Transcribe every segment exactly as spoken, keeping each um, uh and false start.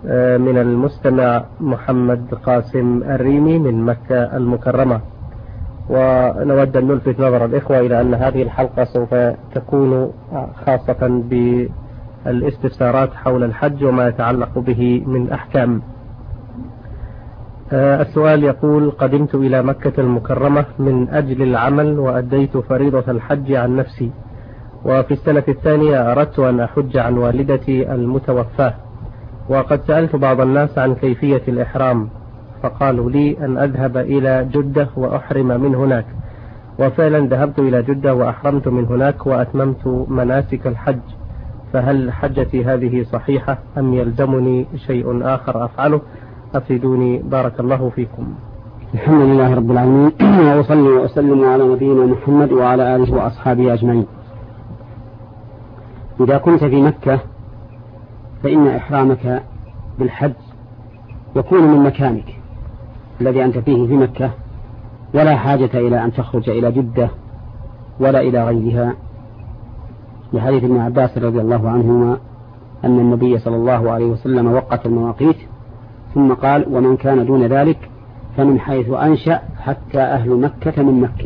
من المستمع محمد قاسم الريمي من مكة المكرمة، ونود أن نلفت نظر الإخوة إلى أن هذه الحلقة سوف تكون خاصة بالاستفسارات حول الحج وما يتعلق به من أحكام. السؤال يقول: قدمت إلى مكة المكرمة من أجل العمل وأديت فريضة الحج عن نفسي، وفي السنة الثانية أردت أن أحج عن والدتي المتوفاة، وقد سألت بعض الناس عن كيفية الإحرام فقالوا لي أن أذهب إلى جدة وأحرم من هناك، وفعلا ذهبت إلى جدة وأحرمت من هناك وأتممت مناسك الحج، فهل حجتي هذه صحيحة أم يلزمني شيء آخر أفعله؟ أفيدوني بارك الله فيكم. الحمد لله رب العالمين، وأصلي وأسلم على نبينا محمد وعلى آله وأصحابه أجمعين. إذا كنت في مكة فإن إحرامك بالحج يكون من مكانك الذي أنت فيه في مكة، ولا حاجة إلى أن تخرج إلى جدة ولا إلى غيرها، لحديث ابن عباس رضي الله عنهما أن النبي صلى الله عليه وسلم وقت المواقيت ثم قال: ومن كان دون ذلك فمن حيث أنشأ حتى أهل مكة من مكة.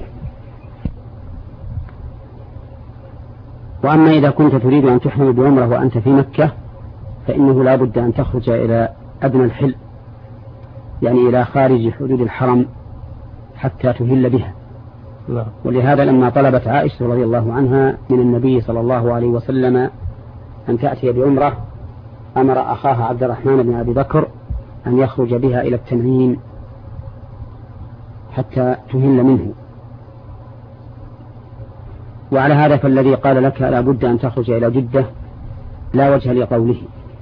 وأما إذا كنت تريد أن تحرم بعمرة وأنت في مكة فإنه لا بد أن تخرج إلى أدنى الحل، يعني إلى خارج حدود الحرم حتى تهل بها. لا. ولهذا لما طلبت عائشة رضي الله عنها من النبي صلى الله عليه وسلم أن تأتي بعمرة، أمر أخاها عبد الرحمن بن أبي بكر أن يخرج بها إلى التنعيم حتى تهل منه. وعلى هذا فالذي قال لك لا بد أن تخرج إلى جدة لا وجه لقوله،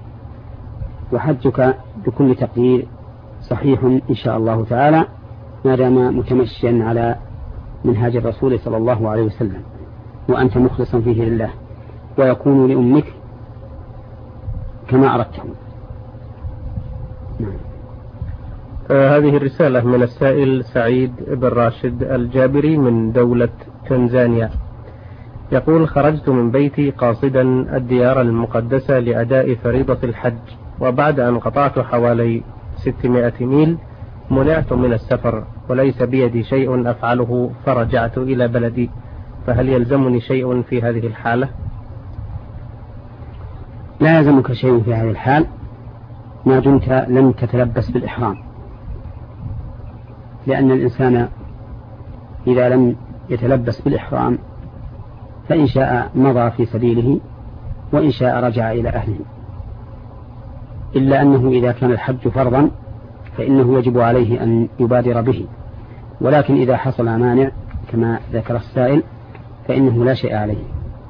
وحجك بكل تقدير صحيح إن شاء الله تعالى ما دام متمشيا على منهاج الرسول صلى الله عليه وسلم وأنت مخلصا فيه لله، ويكون لأمك كما أردته. نعم. آه هذه الرسالة من السائل سعيد بن راشد الجابري من دولة تنزانيا، يقول: خرجت من بيتي قاصدا الديار المقدسة لأداء فريضة الحج، وبعد أن قطعت حوالي ستمائة ميل منعت من السفر وليس بيدي شيء أفعله فرجعت إلى بلدي، فهل يلزمني شيء في هذه الحالة؟ لا يلزمك شيء في هذه الحال ما دمت لم تتلبس بالإحرام، لأن الإنسان إذا لم يتلبس بالإحرام فإن شاء مضى في سبيله وإن شاء رجع إلى أهله، إلا أنه إذا كان الحج فرضا فإنه يجب عليه أن يبادر به، ولكن إذا حصل مانع كما ذكر السائل فإنه لا شيء عليه.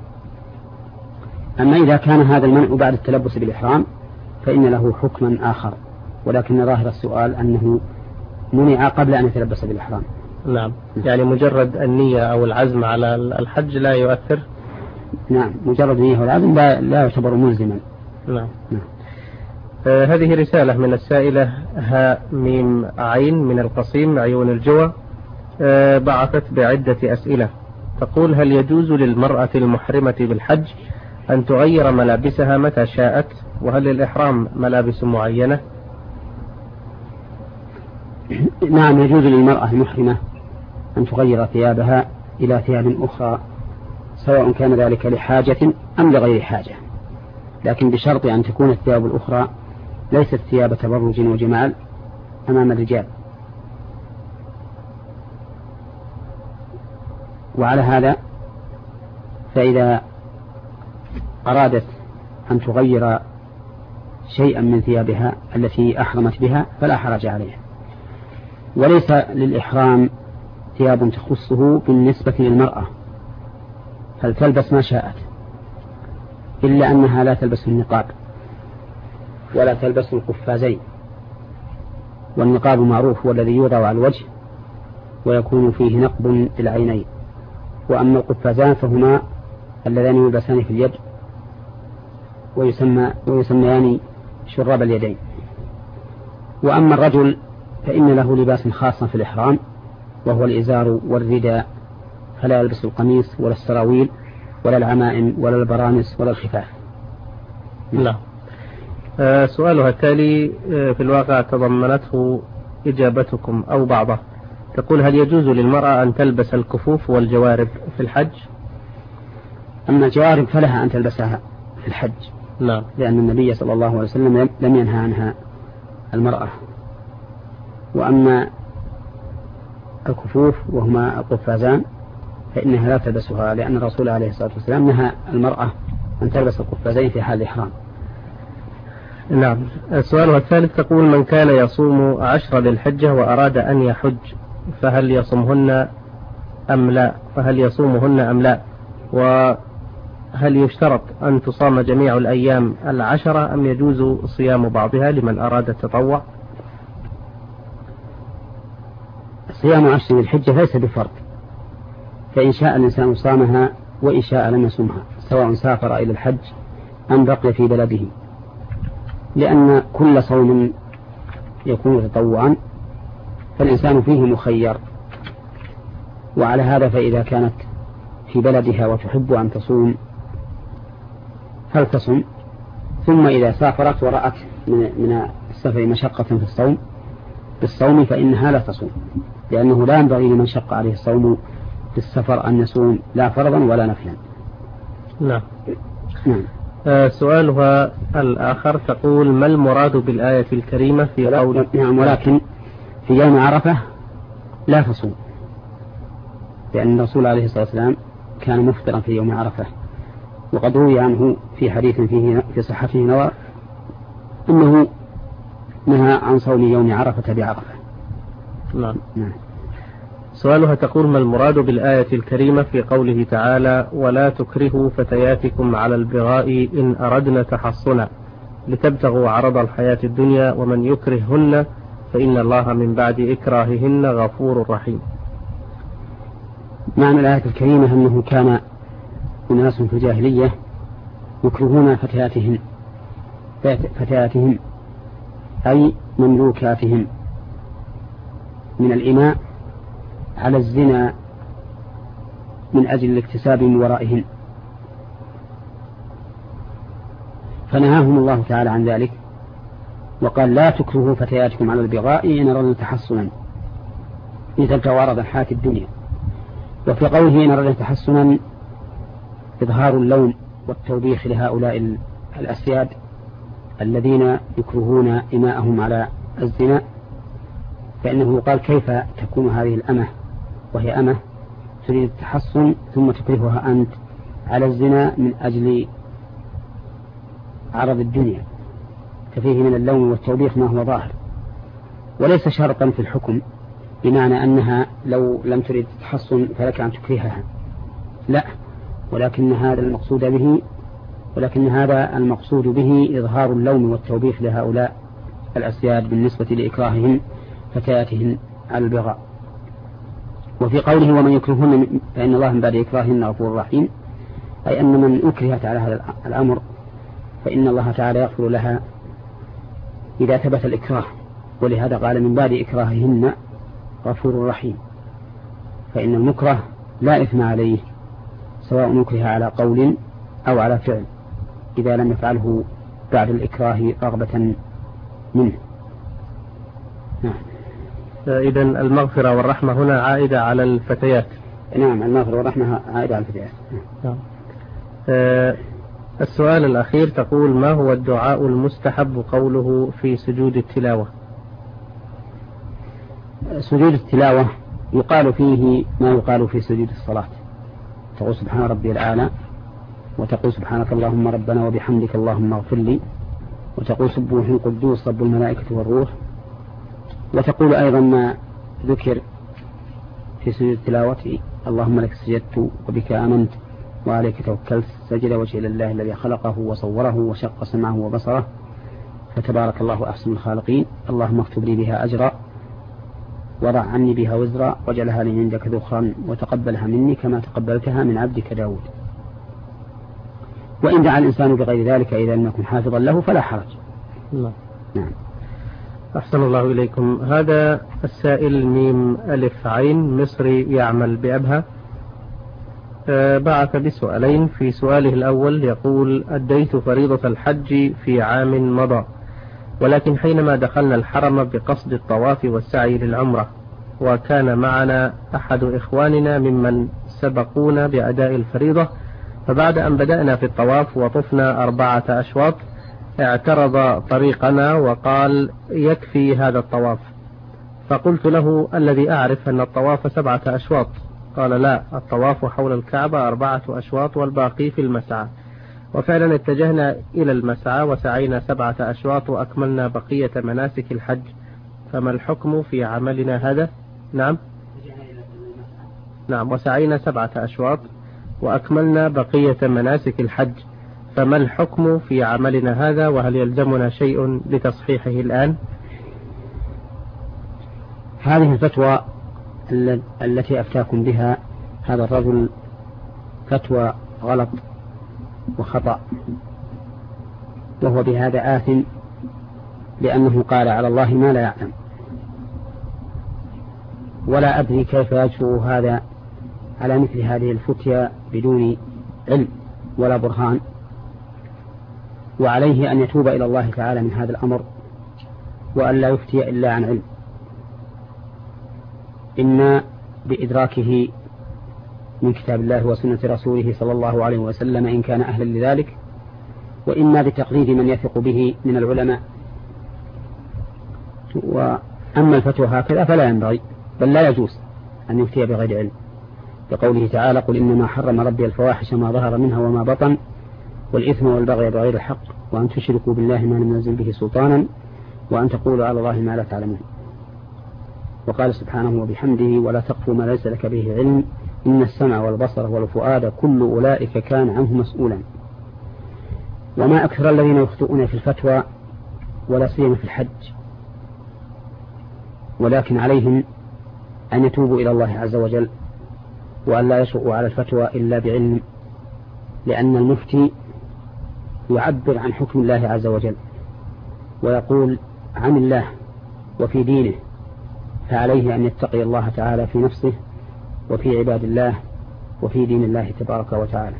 أما إذا كان هذا المنع بعد التلبس بالإحرام فإن له حكما آخر، ولكن ظاهر السؤال أنه منع قبل أن يتلبس بالإحرام. نعم. يعني مجرد النية أو العزم على الحج لا يؤثر؟ نعم، مجرد النية والعزم لا, لا يعتبر ملزما. نعم, نعم. آه هذه رسالة من السائلة ها ميم عين من القصيم عيون الجوى، آه بعثت بعدة أسئلة، تقول: هل يجوز للمرأة المحرمة بالحج أن تغير ملابسها متى شاءت؟ وهل الإحرام ملابس معينة؟ نعم، يجوز للمرأة المحرمة أن تغير ثيابها إلى ثياب أخرى، سواء كان ذلك لحاجة أم لغير حاجة، لكن بشرط أن تكون الثياب الأخرى ليست ثياب تبرج وجمال أمام الرجال. وعلى هذا فإذا أرادت أن تغير شيئا من ثيابها التي أحرمت بها فلا حرج عليها. وليس للإحرام ثياب تخصه بالنسبة للمرأة، هل تلبس ما شاءت، إلا أنها لا تلبس النقاب ولا تلبس القفازين، والنقاب معروف والذي يوضع على الوجه ويكون فيه نقب للعينين، وأما القفازان فهما اللذان يلبسان في اليد ويسمى ويسميان شراب اليدين. وأما الرجل فإن له لباس خاص في الإحرام وهو الإزار والرداء، فلا يلبس القميص ولا السراويل ولا العمائم ولا البرانس ولا الخفاف. لا. آه سؤالها التالي آه في الواقع تضمنته إجابتكم أو بعضها. تقول: هل يجوز للمرأة أن تلبس الكفوف والجوارب في الحج؟ أما الجوارب فلها أن تلبسها في الحج. نعم. لأن النبي صلى الله عليه وسلم لم ينهى عنها المرأة. وأما الكفوف وهما القفازان فإنها لا تلبسها، لأن الرسول عليه الصلاة والسلام نهى المرأة أن تلبس القفازين في حال الإحرام. نعم. السؤال الثالث تقول: من كان يصوم عشر للحجة وأراد أن يحج فهل يصومهن أم لا؟ فهل يصومهن أم لا؟ وهل يشترط أن تصام جميع الأيام العشرة أم يجوز صيام بعضها لمن أراد التطوع؟ صيام عشر للحجة ليس بفرض، فإن شاء الإنسان صامها وإن شاء لم يصومها، سواء سافر إلى الحج أم بقي في بلده، لأن كل صوم يكون تطوعا فالإنسان فيه مخير. وعلى هذا فإذا كانت في بلدها وتحب أن تصوم فلتصم، ثم إذا سافرت ورأت من السفر مشقة في الصوم بالصوم فإنها لا تصوم، لأنه لا ينبغي لمن شق عليه الصوم في السفر أن يصوم لا فرضا ولا نفلا. نعم. نعم. آه سؤالها الآخر تقول: ما المراد بالآية الكريمة في قول؟ نعم، ولكن في يوم عرفة لا تصوم، لأن الرسول عليه الصلاة والسلام كان مفطرا في يوم عرفة، وقد روي عنه في حديث فيه في صحته نوى أنه نهى عن صوم يوم عرفة بعرفة. نعم. نعم. سؤالها تقول: ما المراد بالآية الكريمة في قوله تعالى: ولا تكرهوا فتياتكم على البغاء إن أردنا تحصنا لتبتغوا عرض الحياة الدنيا ومن يكرههن فإن الله من بعد إكراههن غفور رحيم؟ معنى الآية الكريمة أنه كان أناس في الجاهلية يكرهون فتياتهم فتياتهم أي مملوكاتهم من الإماء على الزنا من أجل الاكتساب من ورائهن، فنهاهم الله تعالى عن ذلك وقال: لا تكرهوا فتياتكم على البغاء إن أردنا تحصنا لتبتغوا عرض الحياة الدنيا. وفي قوله إن أردنا تحصنا إظهار اللوم والتوبيخ لهؤلاء الأسياد الذين يكرهون إماءهم على الزنا، فإنه قال: كيف تكون هذه الأمة وهي أمة تريد التحصن ثم تكرهها أنت على الزنا من أجل عرض الدنيا؟ ففيه من اللوم والتوبيخ ما هو ظاهر، وليس شرطا في الحكم بمعنى أنها لو لم تريد التحصن فلك أن تكرهها، لا، ولكن هذا المقصود به ولكن هذا المقصود به إظهار اللوم والتوبيخ لهؤلاء الأسياد بالنسبة لإكراههم فتياتهن على البغاء. وفي قوله ومن يكرههن فإن الله من بعد إكراههن غفور رحيم، أي أن من أكرهت على هذا الأمر فإن الله تعالى يغفر لها إذا ثبت الإكراه، ولهذا قال من بعد إكراههن غفور رحيم، فإن المكره لا إثم عليه سواء أكره على قول أو على فعل إذا لم يفعله بعد الإكراه رغبة منه. نعم. إذن المغفرة والرحمة هنا عائدة على الفتيات. نعم، المغفرة والرحمة عائدة على الفتيات. نعم. آه السؤال الأخير تقول: ما هو الدعاء المستحب قوله في سجود التلاوة؟ سجود التلاوة يقال فيه ما يقال في سجود الصلاة، تقول سبحان ربي الأعلى، وتقول سبحانك اللهم ربنا وبحمدك اللهم اغفر لي، وتقول سبوح قدوس رب الملائكة والروح، وتقول أيضا ما ذكر في سجود التلاوة: اللهم لك سجدت وبك آمنت وعليك توكلت، سجد وجهي لله الذي خلقه وصوره وشق سمعه وبصره فتبارك الله أحسن الخالقين، اللهم اكتب لي بها أجرا وضع عني بها وزرا واجعلها لي عندك ذخرا وتقبلها مني كما تقبلتها من عبدك داود. وإن دعا الإنسان بغير ذلك إذا لم يكن حافظا له فلا حرج. الله. نعم. أحسن الله إليكم. هذا السائل ميم ألف عين مصري يعمل بأبها، بعث بسؤالين. في سؤاله الأول يقول: أديت فريضة الحج في عام مضى، ولكن حينما دخلنا الحرم بقصد الطواف والسعي للعمرة، وكان معنا أحد إخواننا ممن سبقونا بأداء الفريضة، فبعد أن بدأنا في الطواف وطفنا أربعة أشواط اعترض طريقنا وقال: يكفي هذا الطواف. فقلت له: الذي أعرف أن الطواف سبعة أشواط. قال: لا، الطواف حول الكعبة أربعة أشواط والباقي في المسعى. وفعلا اتجهنا إلى المسعى وسعينا سبعة أشواط وأكملنا بقية مناسك الحج، فما الحكم في عملنا هذا؟ نعم نعم وسعينا سبعة أشواط وأكملنا بقية مناسك الحج، فما الحكم في عملنا هذا، وهل يلزمنا شيء لتصحيحه الآن؟ هذه الفتوى التي أفتاكم بها هذا الرجل فتوى غلط وخطأ، وهو بهذا آثم لأنه قال على الله ما لا يعلم، ولا أدري كيف يجرؤ هذا على مثل هذه الفتيا بدون علم ولا برهان، وعليه أن يتوب إلى الله تعالى من هذا الأمر، وأن لا يفتي إلا عن علم، إما بإدراكه من كتاب الله وسنة رسوله صلى الله عليه وسلم إن كان أهلا لذلك، وإما بتقليد من يثق به من العلماء. وأما الفتوى هكذا فلا ينبغي بل لا يجوز أن يفتي بغير علم، لقوله تعالى: قل إنما حرم ربي الفواحش ما ظهر منها وما بطن والإثم والبغي بغير الحق وأن تشركوا بالله ما لم ينزل به سلطانا وأن تقولوا على الله ما لا تعلمون. وقال سبحانه وبحمده: ولا تقف ما ليس لك به علم إن السمع والبصر والفؤاد كل أولئك كان عنه مسؤولا. وما أكثر الذين يخطئون في الفتوى ولا سيما في الحج، ولكن عليهم أن يتوبوا إلى الله عز وجل وأن لا يشرؤوا على الفتوى إلا بعلم، لأن المفتي يعبر عن حكم الله عز وجل ويقول عن الله وفي دينه، فعليه أن يتقي الله تعالى في نفسه وفي عباد الله وفي دين الله تبارك وتعالى.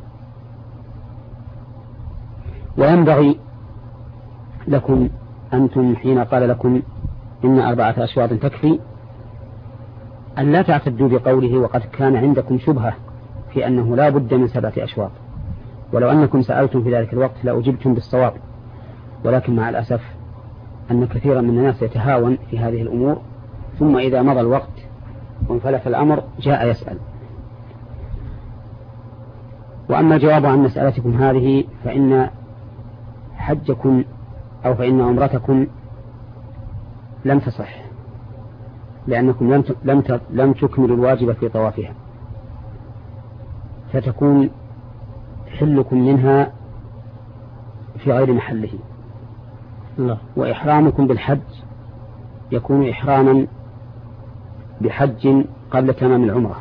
وينبغي لكم أنتم حين قال لكم إن أربعة أشواط تكفي أن لا تعتدوا بقوله وقد كان عندكم شبهة في أنه لا بد من سبعة أشواط، ولو أنكم سألتم في ذلك الوقت لأجبتم بالصواب، ولكن مع الأسف أن كثيرا من الناس يتهاون في هذه الأمور، ثم إذا مضى الوقت وانفلت الأمر جاء يسأل. وأما الجواب عن مسألتكم هذه فإن حجكم أو فإن عمرتكم لم تصح، لأنكم لم لم لم تكملوا الواجب في طوافها، فتكون حلكم منها في غير محله. لا. وإحرامكم بالحج يكون إحراما بحج قبل تمام العمرة،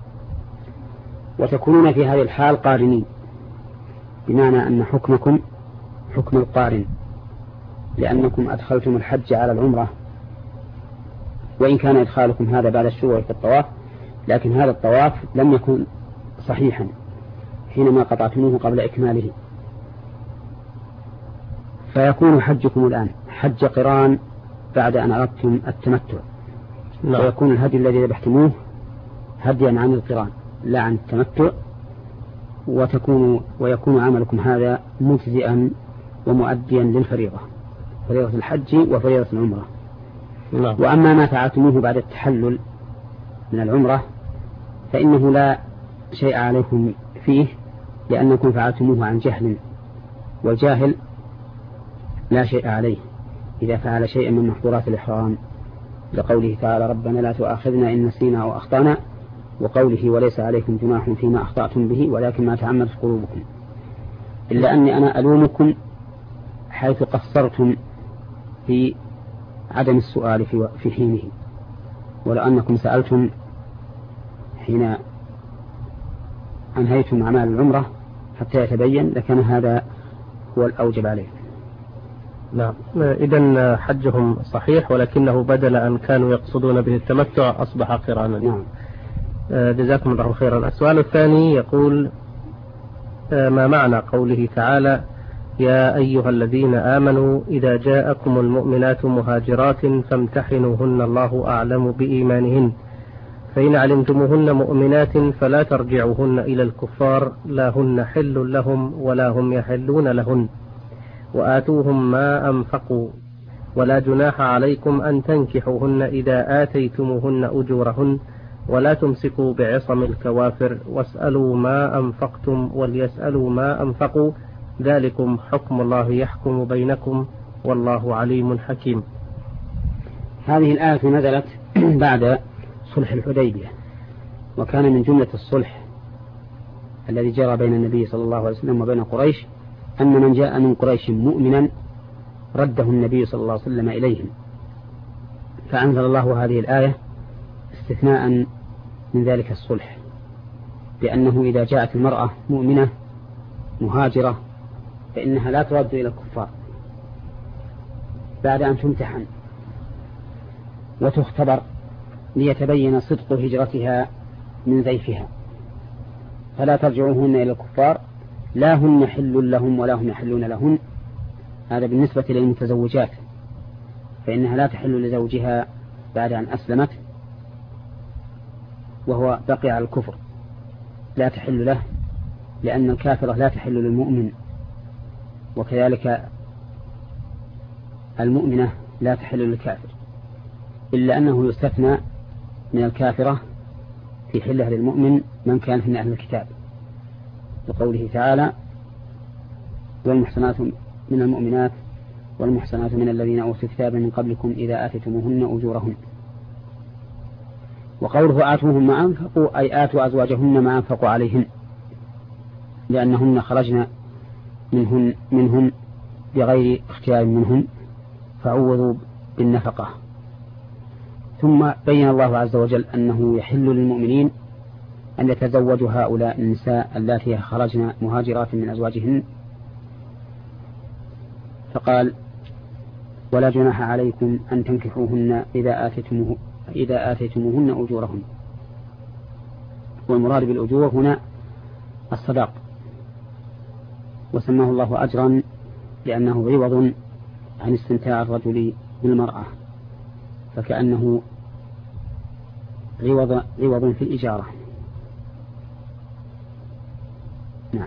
وتكونون في هذه الحال قارنين، بمعنى أن حكمكم حكم القارن، لأنكم أدخلتم الحج على العمرة، وإن كان إدخالكم هذا بعد الشروع في الطواف، لكن هذا الطواف لم يكن صحيحا حينما قطعتموه قبل إكماله، فيكون حجكم الآن حج قران بعد أن أردتم التمتع. لا. ويكون الهدي الذي ذبحتموه هديا عن القران لا عن التمتع، وتكون ويكون عملكم هذا مجزئا ومؤديا للفريضة، فريضة الحج وفريضة العمرة. لا. وأما ما فعلتموه بعد التحلل من العمرة فإنه لا شيء عليكم فيه، لأنكم فعلتموه عن جهل، والجاهل لا شيء عليه إذا فعل شيئا من محظورات الإحرام، لقوله تعالى: ربنا لا تؤاخذنا إن نسينا أو أخطأنا، وقوله: وليس عليكم جناح فيما أخطأتم به ولكن ما تعمدت قلوبكم. إلا أني أنا ألومكم حيث قصرتم في عدم السؤال في في حينه، ولو أنكم سألتم حين أنهيتم أعمال العمرة حتى يتبين لكان هذا هو الأوجب عليه. نعم. إذن حجهم صحيح، ولكنه بدل أن كانوا يقصدون به التمتع أصبح قرانا. نعم. جزاكم الله خيرا. السؤال الثاني يقول: ما معنى قوله تعالى: يا أيها الذين آمنوا إذا جاءكم المؤمنات مهاجرات فامتحنوهن الله أعلم بإيمانهن، فإن علمتموهن مؤمنات فلا ترجعوهن إلى الكفار لا هن حل لهم ولا هم يحلون لهن، وآتوهم ما أنفقوا، ولا جناح عليكم أن تنكحوهن إذا آتيتموهن أجورهن، ولا تمسكوا بعصم الكوافر، واسألوا ما أنفقتم وليسألوا ما أنفقوا، ذلكم حكم الله يحكم بينكم والله عليم حكيم. هذه الآية نزلت بعد صلح الحديبية، وكان من جملة الصلح الذي جرى بين النبي صلى الله عليه وسلم وبين قريش أن من جاء من قريش مؤمنا رده النبي صلى الله عليه وسلم إليهم، فأنزل الله هذه الآية استثناء من ذلك الصلح، بأنه إذا جاءت المرأة مؤمنة مهاجرة فإنها لا ترد إلى الكفار بعد أن تمتحن وتختبر ليتبين صدق هجرتها من زيفها، فلا ترجعوهن إلى الكفار لا هن حل لهم ولا هم يحلون لهن. هذا بالنسبة للمتزوجات، فإنها لا تحل لزوجها بعد أن أسلمت وهو بقي على الكفر، لا تحل له، لأن الكافرة لا تحل للمؤمن، وكذلك المؤمنة لا تحل للكافر، إلا أنه يستثنى من الكافرة في حله للمؤمن من كان من أهل الكتاب، لقوله تعالى: والمحصنات من المؤمنات والمحصنات من الذين أوتوا الكتاب من قبلكم إذا آتيتموهن أجورهن. وقوله آتوهم ما أنفقوا أي آتوا أزواجهن ما أنفقوا عليهن، لأنهن خرجن منهن, منهن بغير اختيار منهم فعوضوا بالنفقة. ثم بين الله عز وجل أنه يحل للمؤمنين أن يتزوجوا هؤلاء النساء اللاتي خرجن مهاجرات من أزواجهن، فقال: ولا جناح عليكم أن تنكحوهن إذا آتيتموه إذا آتيتموهن أجورهن. والمراد بالأجور هنا الصداق، وسماه الله أجرا لأنه عوض عن استمتاع الرجل بالمرأة، فكأنه عوض, عوض في الإجارة. نعم.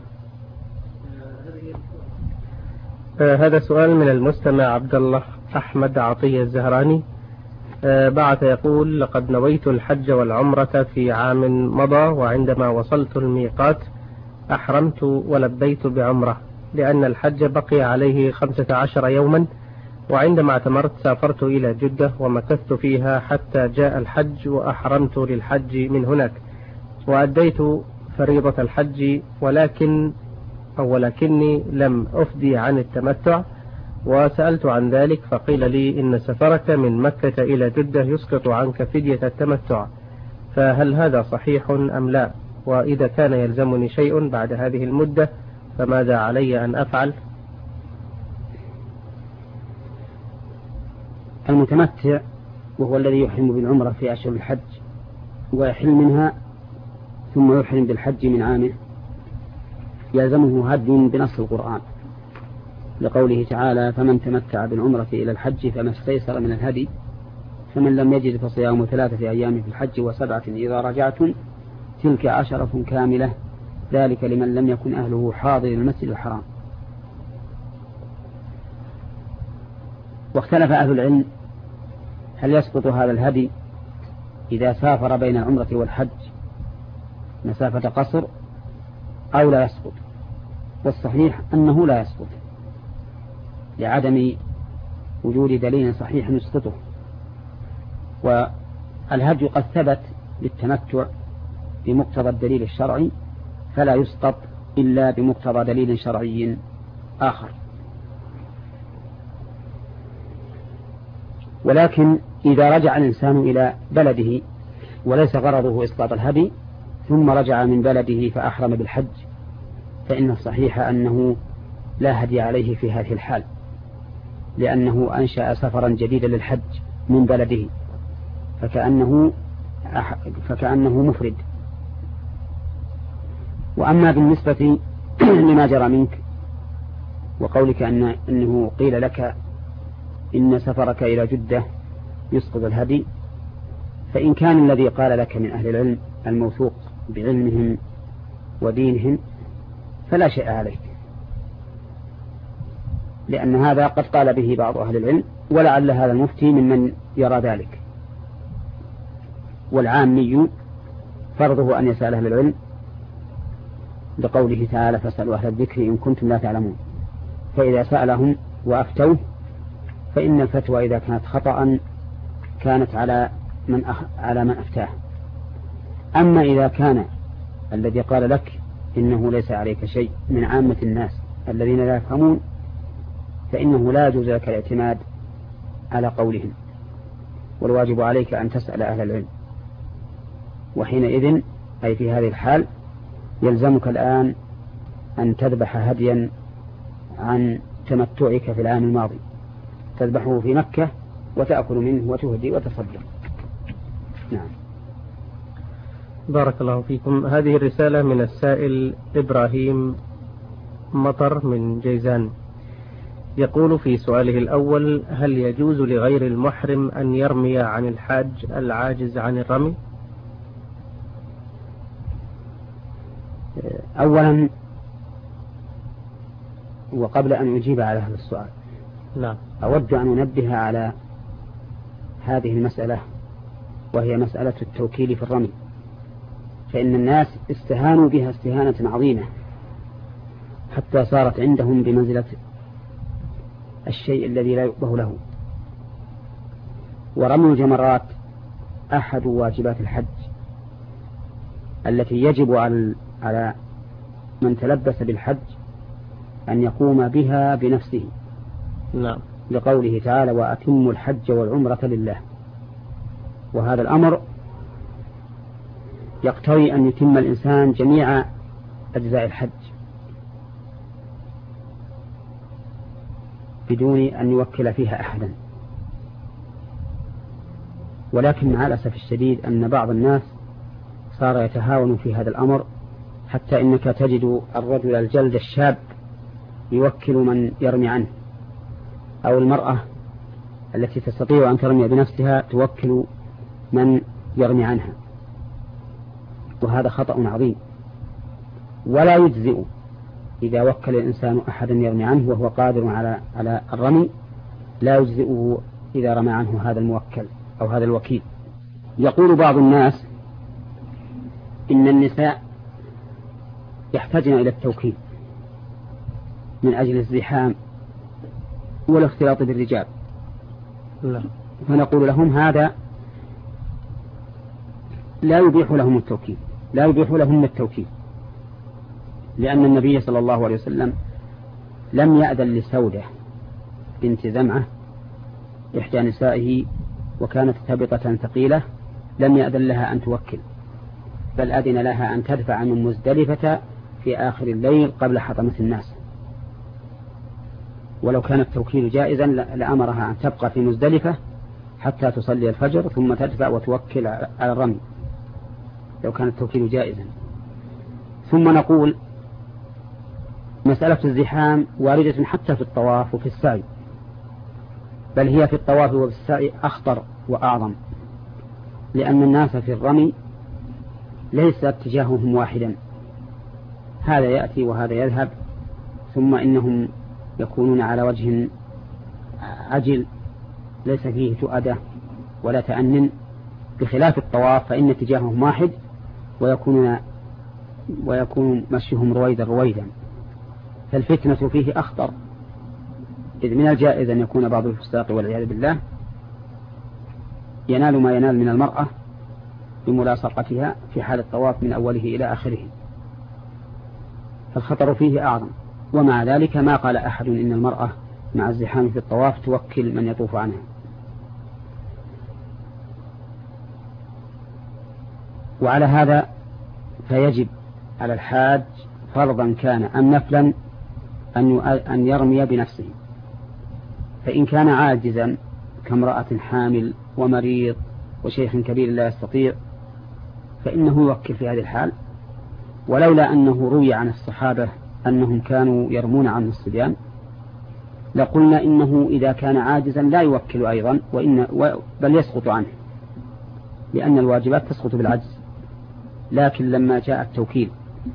آه هذا سؤال من المستمع عبد الله أحمد عطية الزهراني، آه بعث يقول: لقد نويت الحج والعمرة في عام مضى، وعندما وصلت الميقات أحرمت ولبيت بعمرة، لأن الحج بقي عليه خمسة عشر يوما، وعندما اعتمرت سافرت إلى جدة ومكثت فيها حتى جاء الحج وأحرمت للحج من هناك، وأديت فريضة الحج، ولكن أو ولكني لم أفدي عن التمتع، وسألت عن ذلك فقيل لي إن سفرك من مكة إلى جدة يسقط عنك فدية التمتع، فهل هذا صحيح أم لا؟ وإذا كان يلزمني شيء بعد هذه المدة فماذا علي أن أفعل؟ المتمتع وهو الذي يحرم بالعمرة في أشهر الحج ويحل منها ثم يحرم بالحج من عامه يلزمه هدي بنص القرآن، لقوله تعالى: فمن تمتع بالعمرة إلى الحج فما استيسر من الهدي، فمن لم يجد فصيام ثلاثة أيام في الحج وسبعة إذا رجعتم تلك عشرة كاملة ذلك لمن لم يكن أهله حاضر المسجد الحرام. واختلف أهل العلم هل يسقط هذا الهدي إذا سافر بين العمرة والحج مسافة قصر أو لا يسقط، والصحيح أنه لا يسقط لعدم وجود دليل صحيح يسقطه، والهدي قد ثبت للتمتع بمقتضى الدليل الشرعي فلا يسقط إلا بمقتضى دليل شرعي آخر. ولكن إذا رجع الإنسان إلى بلده وليس غرضه إسقاط الهدي ثم رجع من بلده فأحرم بالحج فإن الصحيح أنه لا هدي عليه في هذه الحال، لأنه أنشأ سفرا جديدا للحج من بلده، فكأنه فكأنه مفرد. وأما بالنسبة لما جرى منك وقولك أن أنه قيل لك إن سفرك إلى جدة يسقط الهدي، فإن كان الذي قال لك من أهل العلم الموثوق بعلمهم ودينهم فلا شيء عليك، لأن هذا قد قال به بعض أهل العلم، ولعل هذا المفتي ممن يرى ذلك. والعامي فرضه أن يسأل أهل العلم لقوله تعالى فاسألوا أهل الذكر إن كنتم لا تعلمون، فإذا سألهم وأفتوه فإن الفتوى إذا كانت خطأ كانت على من أخ... على من أفتاه. أما إذا كان الذي قال لك إنه ليس عليك شيء من عامة الناس الذين لا يفهمون، فإنه لا يجوز لك الاعتماد على قولهم، والواجب عليك أن تسأل أهل العلم. وحينئذ أي في هذه الحال يلزمك الآن أن تذبح هديا عن تمتعك في العام الماضي، تذبحه في مكة وتأكل منه وتهدي وتصدق. نعم. بارك الله فيكم. هذه الرسالة من السائل إبراهيم مطر من جيزان، يقول في سؤاله الأول: هل يجوز لغير المحرم أن يرمي عن الحاج العاجز عن الرمي؟ أولا وقبل أن أجيب على هذا السؤال نعم. أود أن أنبه على هذه المسألة، وهي مسألة التوكيل في الرمي، فإن الناس استهانوا بها استهانة عظيمة حتى صارت عندهم بمنزلة الشيء الذي لا يؤبه له. ورمي الجمرات أحد واجبات الحج التي يجب على من تلبس بالحج أن يقوم بها بنفسه. نعم. لقوله تعالى وأتموا الحج والعمرة لله، وهذا الأمر يقتضي أن يتم الإنسان جميع أجزاء الحج بدون أن يوكل فيها أحدا. ولكن مع الأسف الشديد أن بعض الناس صار يتهاون في هذا الأمر، حتى إنك تجد الرجل الجلد الشاب يوكل من يرمي عنه، أو المرأة التي تستطيع أن ترمي بنفسها توكل من يرمي عنها، وهذا خطأ عظيم. ولا يجزئ إذا وكل الإنسان أحدا يرمي عنه وهو قادر على على الرمي، لا يجزئه إذا رمى عنه هذا الموكل أو هذا الوكيل. يقول بعض الناس إن النساء يحتاجن إلى التوكيل من أجل الزحام والاختلاط بالرجال، لا. فنقول لهم هذا لا يبيح لهم التوكيل، لا يبيح لهم التوكيل، لأن النبي صلى الله عليه وسلم لم يأذن لسودة بنت زمعة إحدى نسائه وكانت ثابطة ثقيلة، لم يأذن لها أن توكل، بل أذن لها أن تدفع من مزدلفة في آخر الليل قبل حطمة الناس. ولو كان التوكيل جائزا لأمرها أن تبقى في مزدلفة حتى تصلي الفجر ثم تدفع وتوكل على الرمي، لو كان التوكيل جائزا. ثم نقول مسألة الزحام واردة حتى في الطواف وفي السعي، بل هي في الطواف وفي السعي أخطر وأعظم، لأن الناس في الرمي ليس اتجاههم واحدا، هذا يأتي وهذا يذهب، ثم إنهم يكونون على وجه عجل ليس فيه تؤدة ولا تأنن، بخلاف الطواف فإن اتجاههم واحد ويكونون ويكون مشيهم رويدا رويدا، فالفتنة فيه أخطر، إذ من الجائز أن يكون بعض الفساق والعياذ بالله ينال ما ينال من المرأة بملاصقتها في حال الطواف من أوله إلى آخره، فالخطر فيه أعظم. ومع ذلك ما قال أحد إن المرأة مع الزحام في الطواف توكل من يطوف عنها. وعلى هذا فيجب على الحاج فرضا كان أم نفلا أن يرمي بنفسه، فإن كان عاجزا كامرأة حامل ومريض وشيخ كبير لا يستطيع فإنه يوكل في هذه الحال. ولولا أنه روي عن الصحابة أنهم كانوا يرمون عن الصبيان لقلنا إنه إذا كان عاجزا لا يوكل أيضا، وإن بل يسقط عنه، لأن الواجبات تسقط بالعجز. لكن لما جاء التوكيل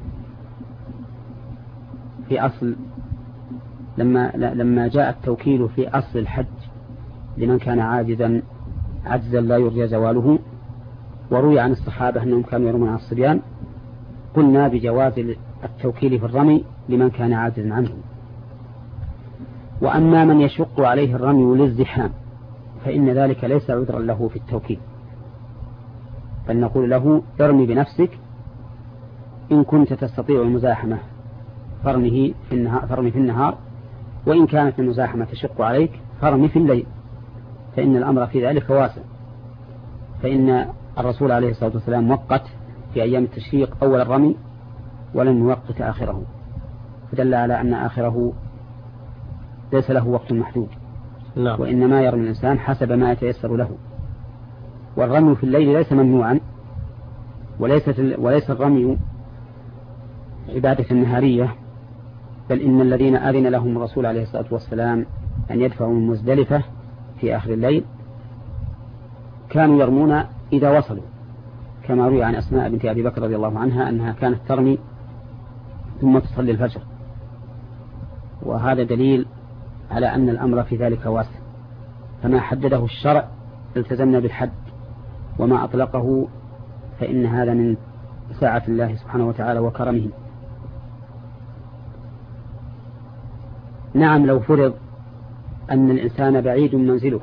في أصل لما لما جاء التوكيل في أصل الحج لمن كان عاجزا عجزا لا يرجى زواله، وروي عن الصحابة أنهم كانوا يرمون عن الصبيان، قلنا بجواز التوكيل في الرمي لمن كان عاجزا عنه. وأما من يشق عليه الرمي للزحام فإن ذلك ليس عذرا له في التوكيل، بل نقول له ارمي بنفسك، إن كنت تستطيع المزاحمة فرمه في النهار, فرمي في النهار، وإن كانت المزاحمة تشق عليك فرمي في الليل، فإن الأمر في ذلك واسع. فإن الرسول عليه الصلاة والسلام وقت في أيام التشريق أول الرمي ولم يوقت آخره، فدل على أن آخره ليس له وقت محدود، نعم. وإنما يرمي الإنسان حسب ما يتيسر له. والرمي في الليل ليس ممنوعا، وليس وليس الرمي عبادة نهارية، بل إن الذين أذن لهم الرسول عليه الصلاة والسلام أن يدفعوا من مزدلفة في آخر الليل كانوا يرمون إذا وصلوا، كما روي عن أسماء بنت أبي بكر رضي الله عنها أنها كانت ترمي ثم تصلي الفجر. وهذا دليل على أن الأمر في ذلك واسع، فما حدده الشرع التزمنا بالحد، وما أطلقه فإن هذا من سعة الله سبحانه وتعالى وكرمه. نعم، لو فرض أن الإنسان بعيد منزله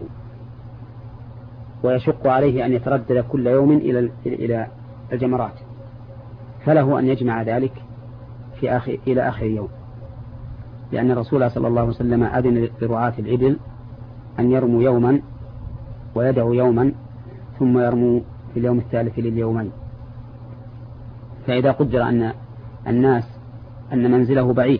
ويشق عليه أن يتردد كل يوم إلى إلى الجمرات، فله أن يجمع ذلك في آخر إلى آخر يوم، لأن الرسول صلى الله عليه وسلم أذن لرعاة الإبل أن يرموا يوما ويدعوا يوما ثم يرموا في اليوم الثالث لليومين. فإذا قدر أن الناس أن منزله بعيد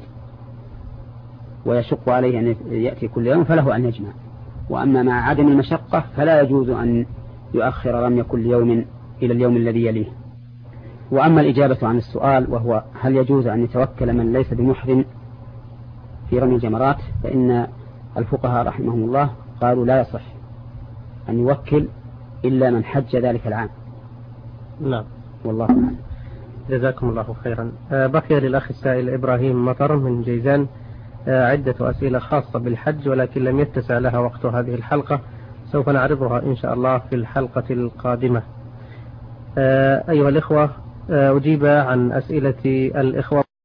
ويشق عليه أن يأتي كل يوم فله أن يجمع. وأما مع عدم المشقة فلا يجوز أن يؤخر رمي كل يوم إلى اليوم الذي يليه. وأما الإجابة عن السؤال وهو هل يجوز أن يتوكل من ليس بمحرم في رمي الجمرات، فإن الفقهاء رحمهم الله قالوا لا يصح أن يوكل إلا من حج ذلك العام. نعم، والله أعلم. جزاكم الله خيرا. بقي للأخ السائل إبراهيم مطر من جيزان عدة أسئلة خاصة بالحج، ولكن لم يتسع لها وقت هذه الحلقة، سوف نعرضها إن شاء الله في الحلقة القادمة. أيها الإخوة، أجيب عن أسئلة الإخوة